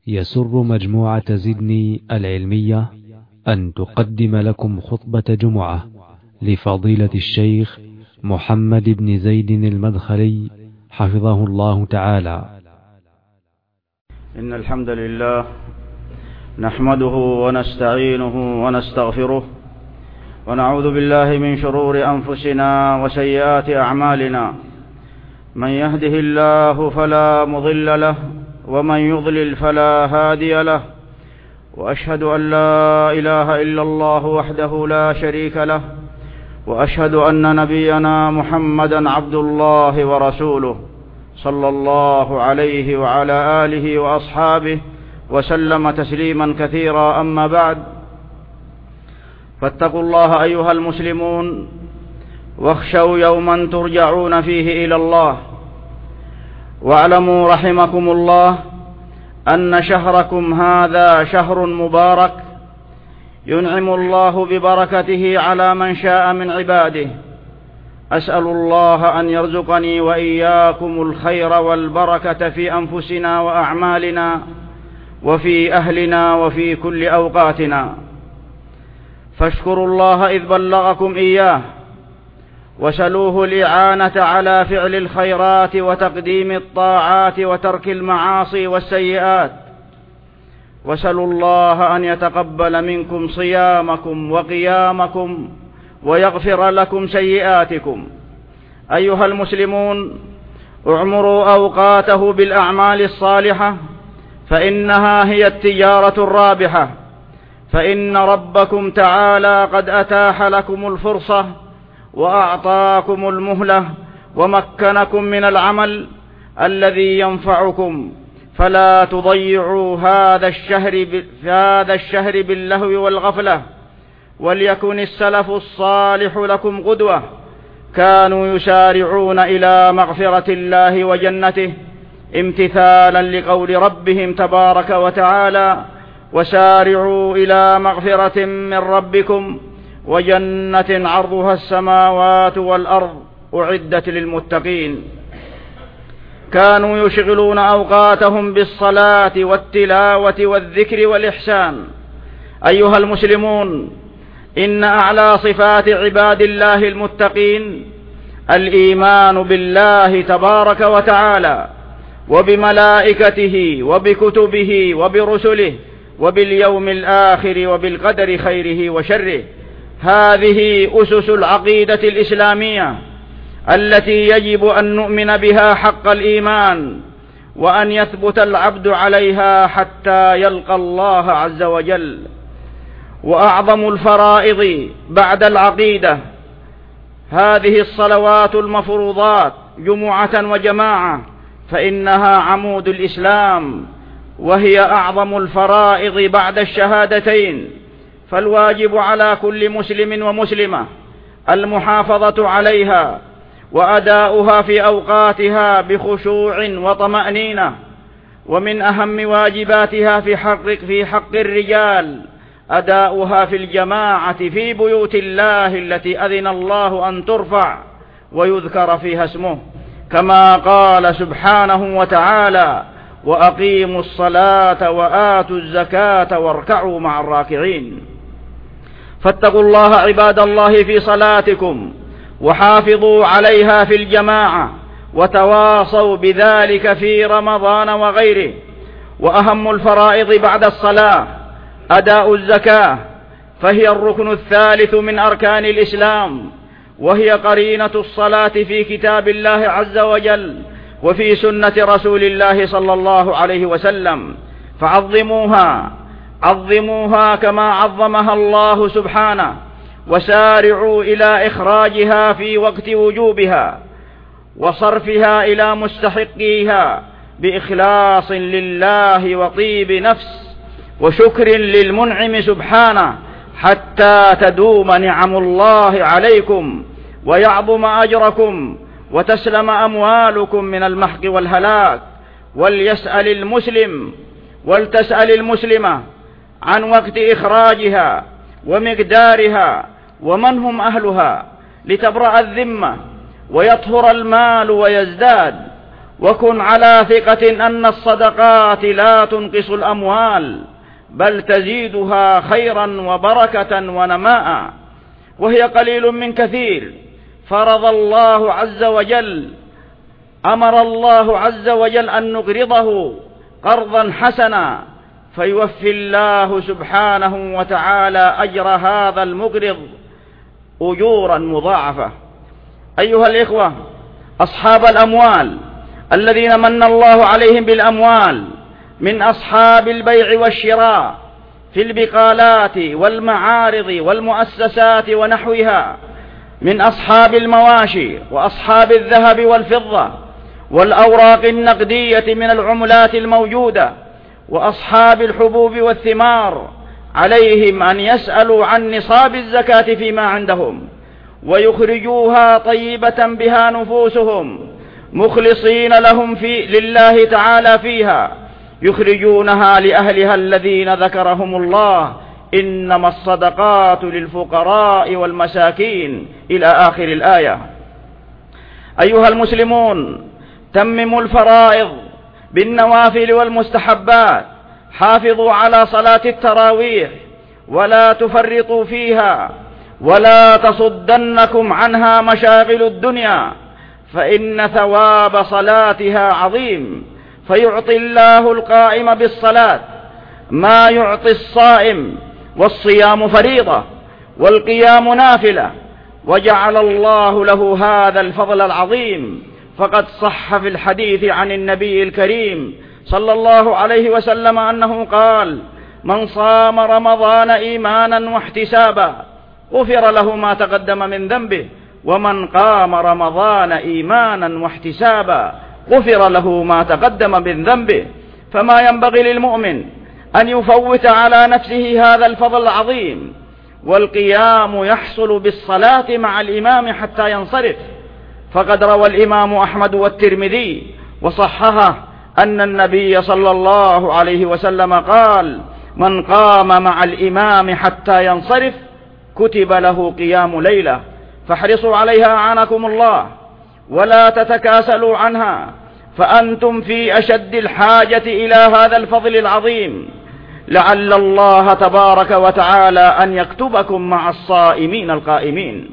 يسر مجموعة زدني العلمية أن تقدم لكم خطبة جمعة لفضيلة الشيخ محمد بن زيد المدخلي حفظه الله تعالى. إن الحمد لله نحمده ونستعينه ونستغفره ونعوذ بالله من شرور أنفسنا وسيئات أعمالنا. من يهده الله فلا مضل له ومن يضلل فلا هادي له، وأشهد أن لا إله إلا الله وحده لا شريك له، وأشهد أن نبينا محمدا عبد الله ورسوله صلى الله عليه وعلى آله وأصحابه وسلم تسليما كثيرا. أما بعد، فاتقوا الله أيها المسلمون واخشوا يوما ترجعون فيه إلى الله، واعلموا رحمكم الله أن شهركم هذا شهر مبارك ينعم الله ببركته على من شاء من عباده. أسأل الله أن يرزقني وإياكم الخير والبركة في أنفسنا وأعمالنا وفي أهلنا وفي كل أوقاتنا. فاشكروا الله إذ بلغكم إياه، وسلوه الإعانة على فعل الخيرات وتقديم الطاعات وترك المعاصي والسيئات، وسلوا الله أن يتقبل منكم صيامكم وقيامكم ويغفر لكم سيئاتكم. أيها المسلمون، اعمروا أوقاته بالأعمال الصالحة، فإنها هي التجارة الرابحة، فإن ربكم تعالى قد أتاح لكم الفرصة وأعطاكم المهلة ومكنكم من العمل الذي ينفعكم، فلا تضيعوا هذا الشهر باللهو والغفلة. وليكن السلف الصالح لكم قدوة، كانوا يسارعون إلى مغفرة الله وجنته امتثالا لقول ربهم تبارك وتعالى: وسارعوا إلى مغفرة من ربكم وجنة عرضها السماوات والأرض أعدت للمتقين. كانوا يشغلون أوقاتهم بالصلاة والتلاوة والذكر والإحسان. أيها المسلمون، إن أعلى صفات عباد الله المتقين الإيمان بالله تبارك وتعالى وبملائكته وبكتبه وبرسله وباليوم الآخر وبالقدر خيره وشره. هذه أسس العقيدة الإسلامية التي يجب أن نؤمن بها حق الإيمان، وأن يثبت العبد عليها حتى يلقى الله عز وجل. وأعظم الفرائض بعد العقيدة هذه الصلوات المفروضات جمعة وجماعة، فإنها عمود الإسلام، وهي أعظم الفرائض بعد الشهادتين. فالواجب على كل مسلم ومسلمة المحافظة عليها وأداؤها في أوقاتها بخشوع وطمأنينة. ومن أهم واجباتها في حق الرجال أداؤها في الجماعة في بيوت الله التي أذن الله أن ترفع ويذكر فيها اسمه، كما قال سبحانه وتعالى: وأقيموا الصلاة وآتوا الزكاة واركعوا مع الراكعين. فاتقوا الله عباد الله في صلاتكم، وحافظوا عليها في الجماعة، وتواصوا بذلك في رمضان وغيره. وأهم الفرائض بعد الصلاة أداء الزكاة، فهي الركن الثالث من أركان الإسلام، وهي قرينة الصلاة في كتاب الله عز وجل وفي سنة رسول الله صلى الله عليه وسلم. عظموها كما عظمها الله سبحانه، وسارعوا إلى إخراجها في وقت وجوبها وصرفها إلى مستحقيها بإخلاص لله وطيب نفس وشكر للمنعم سبحانه، حتى تدوم نعم الله عليكم ويعظم أجركم وتسلم أموالكم من المحق والهلاك. ولتسأل المسلمة عن وقت إخراجها ومقدارها ومن هم أهلها، لتبرأ الذمة ويطهر المال ويزداد. وكن على ثقة أن الصدقات لا تنقص الأموال بل تزيدها خيرا وبركة ونماء، وهي قليل من كثير. أمر الله عز وجل أن نقرضه قرضا حسنا، فيوفي الله سبحانه وتعالى أجر هذا المقرض أجورا مضاعفة. أيها الإخوة، أصحاب الأموال الذين من الله عليهم بالأموال من أصحاب البيع والشراء في البقالات والمعارض والمؤسسات ونحوها، من أصحاب المواشي وأصحاب الذهب والفضة والأوراق النقدية من العملات الموجودة وأصحاب الحبوب والثمار، عليهم أن يسألوا عن نصاب الزكاة فيما عندهم ويخرجوها طيبة بها نفوسهم مخلصين لله تعالى فيها، يخرجونها لأهلها الذين ذكرهم الله: إنما الصدقات للفقراء والمساكين، إلى آخر الآية. أيها المسلمون، تمموا الفرائض بالنوافل والمستحبات، حافظوا على صلاة التراويح ولا تفرطوا فيها، ولا تصدنكم عنها مشاغل الدنيا، فإن ثواب صلاتها عظيم، فيعطي الله القائم بالصلاة ما يعطي الصائم، والصيام فريضة والقيام نافلة، وجعل الله له هذا الفضل العظيم. فقد صح في الحديث عن النبي الكريم صلى الله عليه وسلم أنه قال: من صام رمضان إيمانا واحتسابا غفر له ما تقدم من ذنبه، ومن قام رمضان إيمانا واحتسابا غفر له ما تقدم من ذنبه. فما ينبغي للمؤمن أن يفوت على نفسه هذا الفضل العظيم. والقيام يحصل بالصلاة مع الإمام حتى ينصرف، فقد روى الإمام أحمد والترمذي وصححه أن النبي صلى الله عليه وسلم قال: من قام مع الإمام حتى ينصرف كتب له قيام ليلة. فاحرصوا عليها أعانكم الله، ولا تتكاسلوا عنها، فأنتم في أشد الحاجة إلى هذا الفضل العظيم، لعل الله تبارك وتعالى أن يكتبكم مع الصائمين القائمين.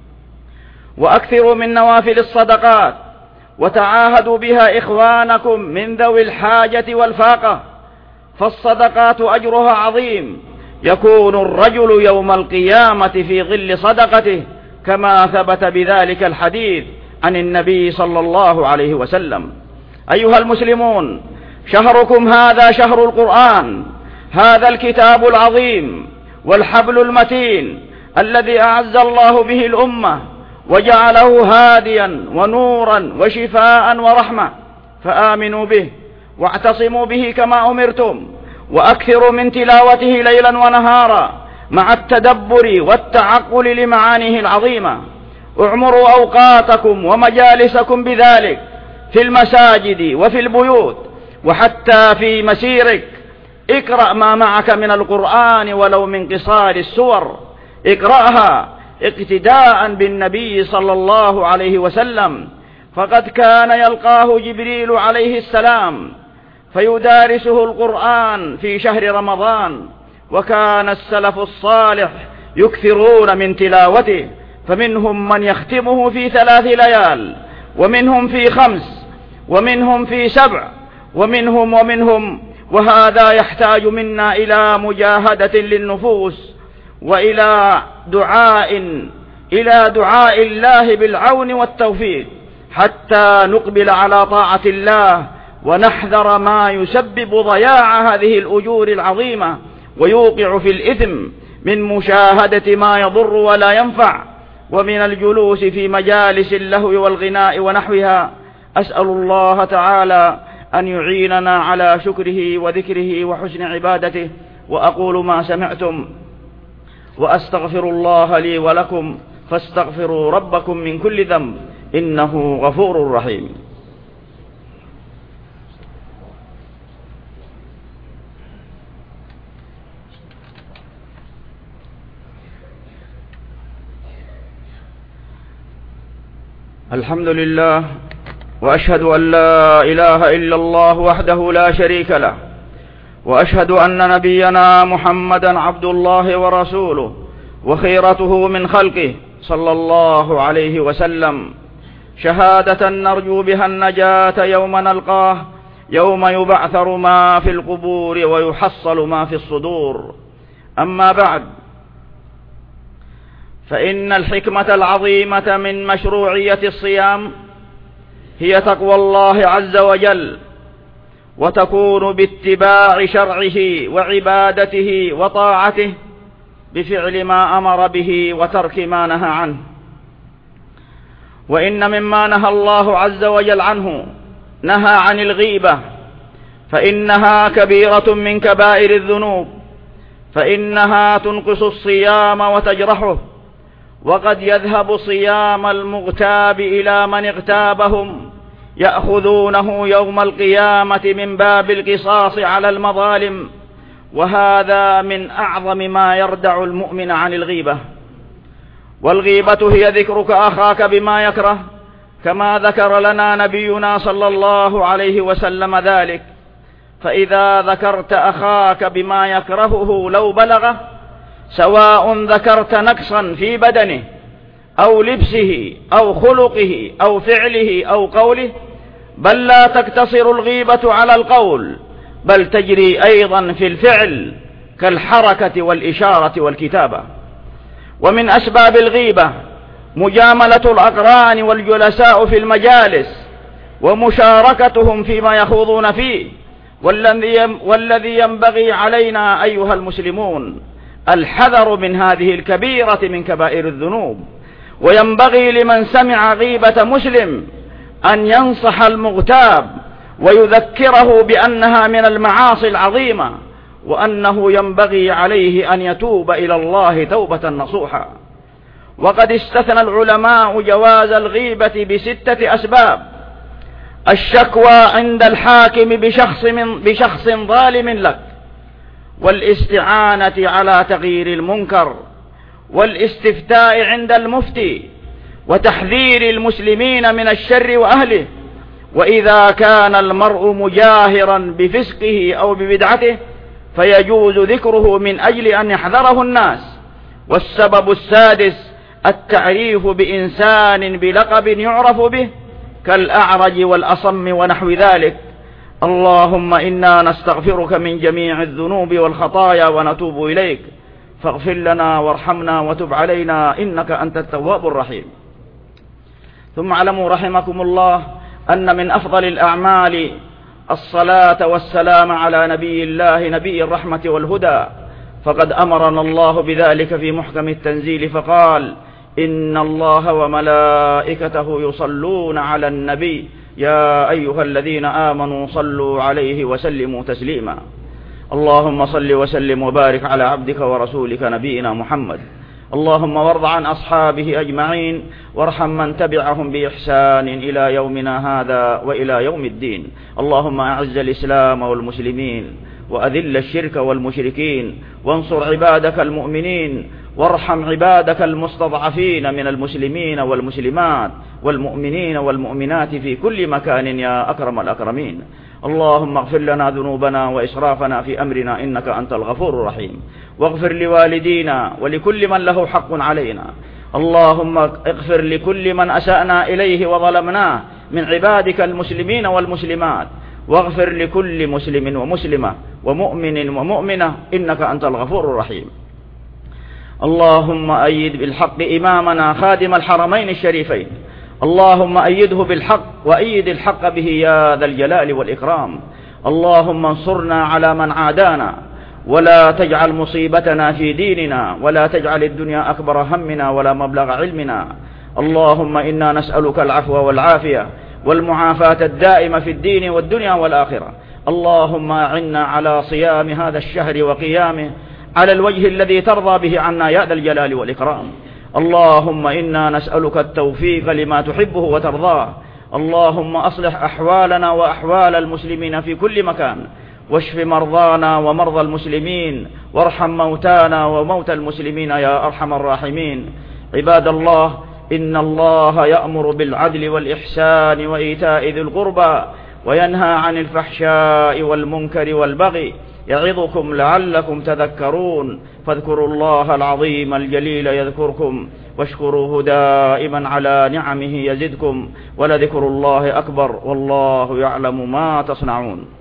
وأكثروا من نوافل الصدقات، وتعاهدوا بها إخوانكم من ذوي الحاجة والفاقة، فالصدقات أجرها عظيم، يكون الرجل يوم القيامة في ظل صدقته، كما ثبت بذلك الحديث عن النبي صلى الله عليه وسلم. أيها المسلمون، شهركم هذا شهر القرآن، هذا الكتاب العظيم والحبل المتين الذي أعز الله به الأمة وجعله هاديا ونورا وشفاء ورحمة، فآمنوا به واعتصموا به كما أمرتم، وأكثروا من تلاوته ليلا ونهارا مع التدبر والتعقل لمعانيه العظيمة. اعمروا أوقاتكم ومجالسكم بذلك في المساجد وفي البيوت، وحتى في مسيرك اقرأ ما معك من القرآن ولو من قصار السور، اقرأها اقتداء بالنبي صلى الله عليه وسلم، فقد كان يلقاه جبريل عليه السلام فيدارسه القرآن في شهر رمضان، وكان السلف الصالح يكثرون من تلاوته، فمنهم من يختمه في 3 ليال، ومنهم في 5، ومنهم في 7، ومنهم، وهذا يحتاج منا إلى مجاهدة للنفوس وإلى دعاء الله بالعون والتوفيق، حتى نقبل على طاعة الله ونحذر ما يسبب ضياع هذه الأجور العظيمة ويوقع في الإثم من مشاهدة ما يضر ولا ينفع، ومن الجلوس في مجالس اللهو والغناء ونحوها. أسأل الله تعالى أن يعيننا على شكره وذكره وحسن عبادته. وأقول ما سمعتم وأستغفر الله لي ولكم، فاستغفروا ربكم من كل ذنب، إنه غفور رحيم. الحمد لله وأشهد أن لا إله إلا الله وحده لا شريك له، وأشهد أن نبينا محمدا عبد الله ورسوله وخيرته من خلقه صلى الله عليه وسلم، شهادة نرجو بها النجاة يوم نلقاه، يوم يبعثر ما في القبور ويحصل ما في الصدور. أما بعد، فإن الحكمة العظيمة من مشروعية الصيام هي تقوى الله عز وجل، وتكون باتباع شرعه وعبادته وطاعته بفعل ما أمر به وترك ما نهى عنه. وإن مما نهى الله عز وجل عنه نهى عن الغيبة، فإنها كبيرة من كبائر الذنوب، فإنها تنقص الصيام وتجرحه، وقد يذهب صيام المغتاب إلى من اغتابهم، يأخذونه يوم القيامة من باب القصاص على المظالم، وهذا من أعظم ما يردع المؤمن عن الغيبة. والغيبة هي ذكرك أخاك بما يكره، كما ذكر لنا نبينا صلى الله عليه وسلم ذلك. فإذا ذكرت أخاك بما يكرهه لو بلغه، سواء ذكرت نقصا في بدنه أو لبسه أو خلقه أو فعله أو قوله، بل لا تقتصر الغيبة على القول، بل تجري أيضا في الفعل كالحركة والإشارة والكتابة. ومن أسباب الغيبة مجاملة الأقران والجلساء في المجالس ومشاركتهم فيما يخوضون فيه، والذي ينبغي علينا أيها المسلمون الحذر من هذه الكبيرة من كبائر الذنوب. وينبغي لمن سمع غيبة مسلم أن ينصح المغتاب ويذكره بأنها من المعاصي العظيمة، وأنه ينبغي عليه أن يتوب إلى الله توبة نصوحا. وقد استثنى العلماء جواز الغيبة بستة أسباب: الشكوى عند الحاكم بشخص ظالم لك، والاستعانة على تغيير المنكر، والاستفتاء عند المفتي، وتحذير المسلمين من الشر وأهله. وإذا كان المرء مجاهرا بفسقه أو ببدعته فيجوز ذكره من أجل أن يحذره الناس. والسبب السادس التعريف بإنسان بلقب يعرف به كالأعرج والأصم ونحو ذلك. اللهم إنا نستغفرك من جميع الذنوب والخطايا ونتوب إليك، فاغفر لنا وارحمنا وتب علينا إنك أنت التواب الرحيم. ثم اعلموا رحمكم الله أن من أفضل الأعمال الصلاة والسلام على نبي الله نبي الرحمة والهدى، فقد أمرنا الله بذلك في محكم التنزيل فقال: إن الله وملائكته يصلون على النبي يا أيها الذين آمنوا صلوا عليه وسلموا تسليما. اللهم صل وسلم وبارك على عبدك ورسولك نبينا محمد. اللهم وارض عن أصحابه أجمعين، وارحم من تبعهم بإحسان إلى يومنا هذا وإلى يوم الدين. اللهم أعز الإسلام والمسلمين، وأذل الشرك والمشركين، وانصر عبادك المؤمنين، وارحم عبادك المستضعفين من المسلمين والمسلمات والمؤمنين والمؤمنات في كل مكان يا أكرم الأكرمين. اللهم اغفر لنا ذنوبنا وإسرافنا في أمرنا إنك أنت الغفور الرحيم، واغفر لوالدينا ولكل من له حق علينا. اللهم اغفر لكل من أسأنا إليه وظلمناه من عبادك المسلمين والمسلمات، واغفر لكل مسلم ومسلمة ومؤمن ومؤمنة إنك أنت الغفور الرحيم. اللهم أيد بالحق إمامنا خادم الحرمين الشريفين، اللهم أيده بالحق وأيد الحق به يا ذا الجلال والإكرام. اللهم انصرنا على من عادانا، ولا تجعل مصيبتنا في ديننا، ولا تجعل الدنيا أكبر همنا ولا مبلغ علمنا. اللهم إنا نسألك العفو والعافية والمعافاة الدائمة في الدين والدنيا والآخرة. اللهم أعنا على صيام هذا الشهر وقيامه على الوجه الذي ترضى به عنا يا ذا الجلال والإكرام. اللهم إنا نسألك التوفيق لما تحبه وترضاه. اللهم أصلح أحوالنا وأحوال المسلمين في كل مكان، واشف مرضانا ومرضى المسلمين، وارحم موتانا وموتى المسلمين يا أرحم الراحمين. عباد الله، إن الله يأمر بالعدل والإحسان وإيتاء ذي القربى وينهى عن الفحشاء والمنكر والبغي يعظكم لعلكم تذكرون فاذكروا الله العظيم الجليل يذكركم واشكروه دائما على نعمه يزدكم ولذكر الله أكبر والله يعلم ما تصنعون.